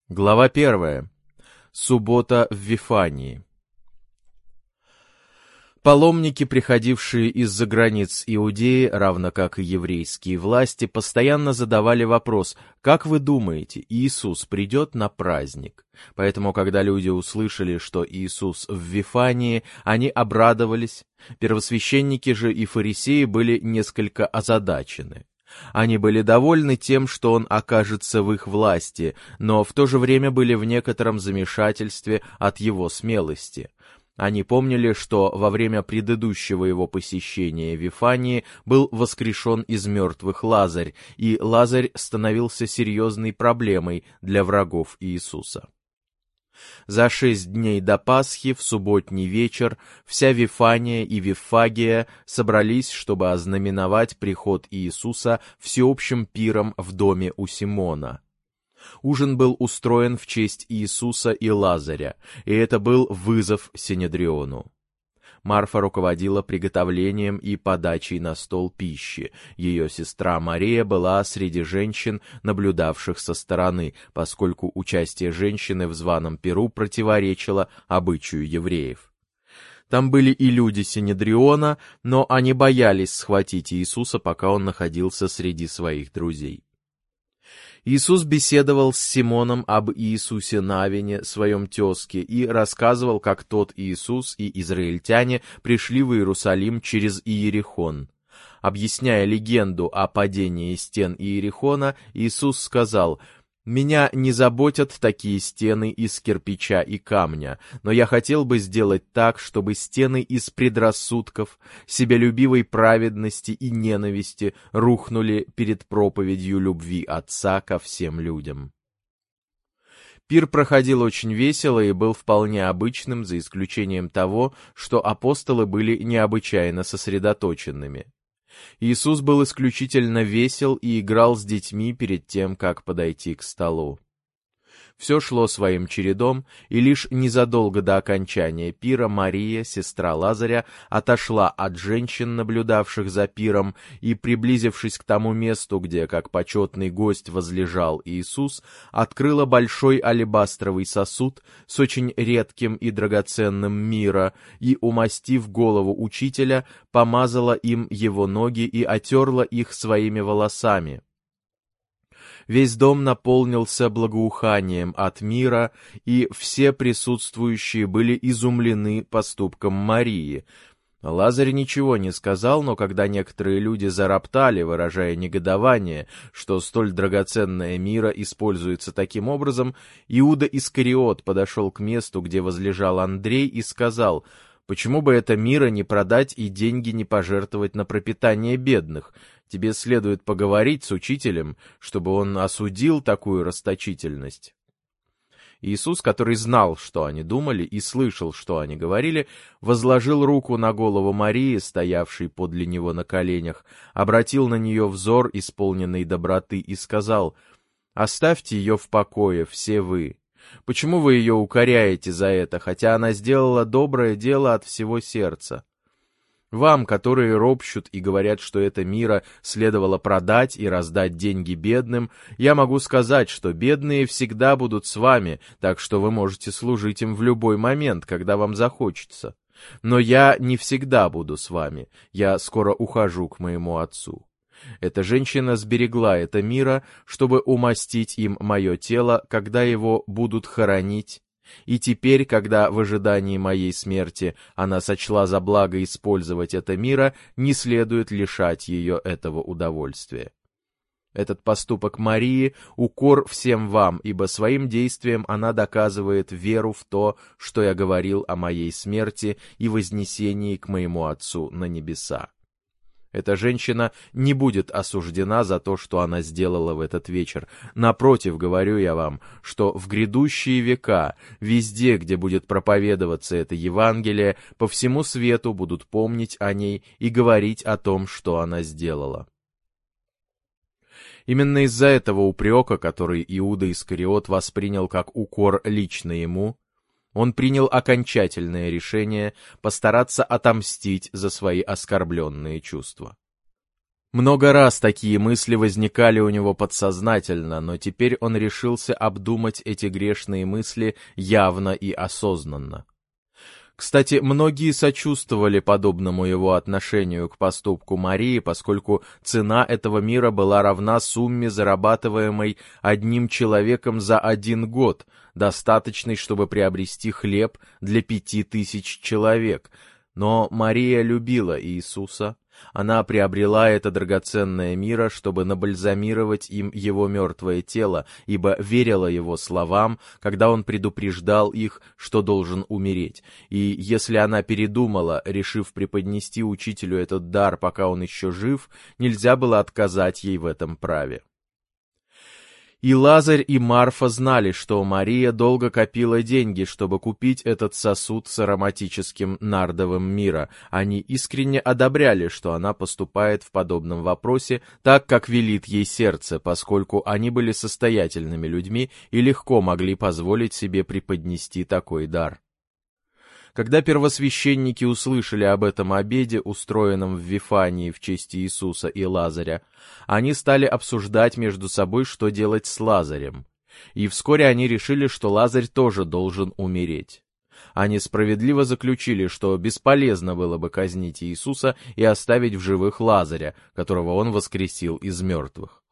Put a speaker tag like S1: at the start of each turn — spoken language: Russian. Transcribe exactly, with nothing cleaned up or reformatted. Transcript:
S1: Глава первая. Суббота в Вифании. Паломники, приходившие из-за границ Иудеи, равно как и еврейские власти, постоянно задавали вопрос: «Как вы думаете, Иисус придет на праздник?» Поэтому, когда люди услышали, что Иисус в Вифании, они обрадовались. Первосвященники же и фарисеи были несколько озадачены. Они были довольны тем, что он окажется в их власти, но в то же время были в некотором замешательстве от его смелости. Они помнили, что во время предыдущего его посещения Вифании был воскрешен из мертвых Лазарь, и Лазарь становился серьезной проблемой для врагов Иисуса. За шесть дней до Пасхи, в субботний вечер, вся Вифания и Виффагия собрались, чтобы ознаменовать приход Иисуса всеобщим пиром в доме у Симона. Ужин был устроен в честь Иисуса и Лазаря, и это был вызов Синедриону. Марфа руководила приготовлением и подачей на стол пищи. Ее сестра Мария была среди женщин, наблюдавших со стороны, поскольку участие женщины в званом пиру противоречило обычаю евреев. Там были и люди Синедриона, но они боялись схватить Иисуса, пока он находился среди своих друзей. Иисус беседовал с Симоном об Иисусе Навине, своем тезке, и рассказывал, как тот Иисус и израильтяне пришли в Иерусалим через Иерихон. Объясняя легенду о падении стен Иерихона, Иисус сказал: «Меня не заботят такие стены из кирпича и камня, но я хотел бы сделать так, чтобы стены из предрассудков, себялюбивой праведности и ненависти рухнули перед проповедью любви Отца ко всем людям». Пир проходил очень весело и был вполне обычным, за исключением того, что апостолы были необычайно сосредоточенными. Иисус был исключительно весел и играл с детьми перед тем, как подойти к столу. Все шло своим чередом, и лишь незадолго до окончания пира Мария, сестра Лазаря, отошла от женщин, наблюдавших за пиром, и, приблизившись к тому месту, где, как почетный гость, возлежал Иисус, открыла большой алебастровый сосуд с очень редким и драгоценным мирра, и, умастив голову учителя, помазала им его ноги и отерла их своими волосами. Весь дом наполнился благоуханием от мира, и все присутствующие были изумлены поступком Марии. Лазарь ничего не сказал, но когда некоторые люди зароптали, выражая негодование, что столь драгоценная мирра используется таким образом, Иуда Искариот подошел к месту, где возлежал Андрей, и сказал: «Почему бы это мирра не продать и деньги не пожертвовать на пропитание бедных? Тебе следует поговорить с учителем, чтобы он осудил такую расточительность». Иисус, который знал, что они думали, и слышал, что они говорили, возложил руку на голову Марии, стоявшей подле него на коленях, обратил на нее взор, исполненный доброты, и сказал: «Оставьте ее в покое, все вы. Почему вы ее укоряете за это, хотя она сделала доброе дело от всего сердца? Вам, которые ропщут и говорят, что это мирра следовало продать и раздать деньги бедным, я могу сказать, что бедные всегда будут с вами, так что вы можете служить им в любой момент, когда вам захочется. Но я не всегда буду с вами, я скоро ухожу к моему отцу». Эта женщина сберегла это мирра, чтобы умастить им мое тело, когда его будут хоронить, и теперь, когда в ожидании моей смерти она сочла за благо использовать это мирра, не следует лишать ее этого удовольствия. Этот поступок Марии — укор всем вам, ибо своим действием она доказывает веру в то, что я говорил о моей смерти и вознесении к моему Отцу на небеса. Эта женщина не будет осуждена за то, что она сделала в этот вечер. Напротив, говорю я вам, что в грядущие века, везде, где будет проповедоваться это Евангелие, по всему свету будут помнить о ней и говорить о том, что она сделала. Именно из-за этого упрека, который Иуда Искариот воспринял как укор лично ему, он принял окончательное решение постараться отомстить за свои оскорбленные чувства. Много раз такие мысли возникали у него подсознательно, но теперь он решился обдумать эти грешные мысли явно и осознанно. Кстати, многие сочувствовали подобному его отношению к поступку Марии, поскольку цена этого мира была равна сумме, зарабатываемой одним человеком за один год, достаточной, чтобы приобрести хлеб для пяти тысяч человек. Но Мария любила Иисуса. Она приобрела это драгоценное мира, чтобы набальзамировать им его мертвое тело, ибо верила его словам, когда он предупреждал их, что должен умереть. И если она передумала, решив преподнести учителю этот дар, пока он еще жив, нельзя было отказать ей в этом праве. И Лазарь, и Марфа знали, что Мария долго копила деньги, чтобы купить этот сосуд с ароматическим нардовым мира. Они искренне одобряли, что она поступает в подобном вопросе так, как велит ей сердце, поскольку они были состоятельными людьми и легко могли позволить себе преподнести такой дар. Когда первосвященники услышали об этом обеде, устроенном в Вифании в честь Иисуса и Лазаря, они стали обсуждать между собой, что делать с Лазарем. И вскоре они решили, что Лазарь тоже должен умереть. Они справедливо заключили, что бесполезно было бы казнить Иисуса и оставить в живых Лазаря, которого он воскресил из мертвых.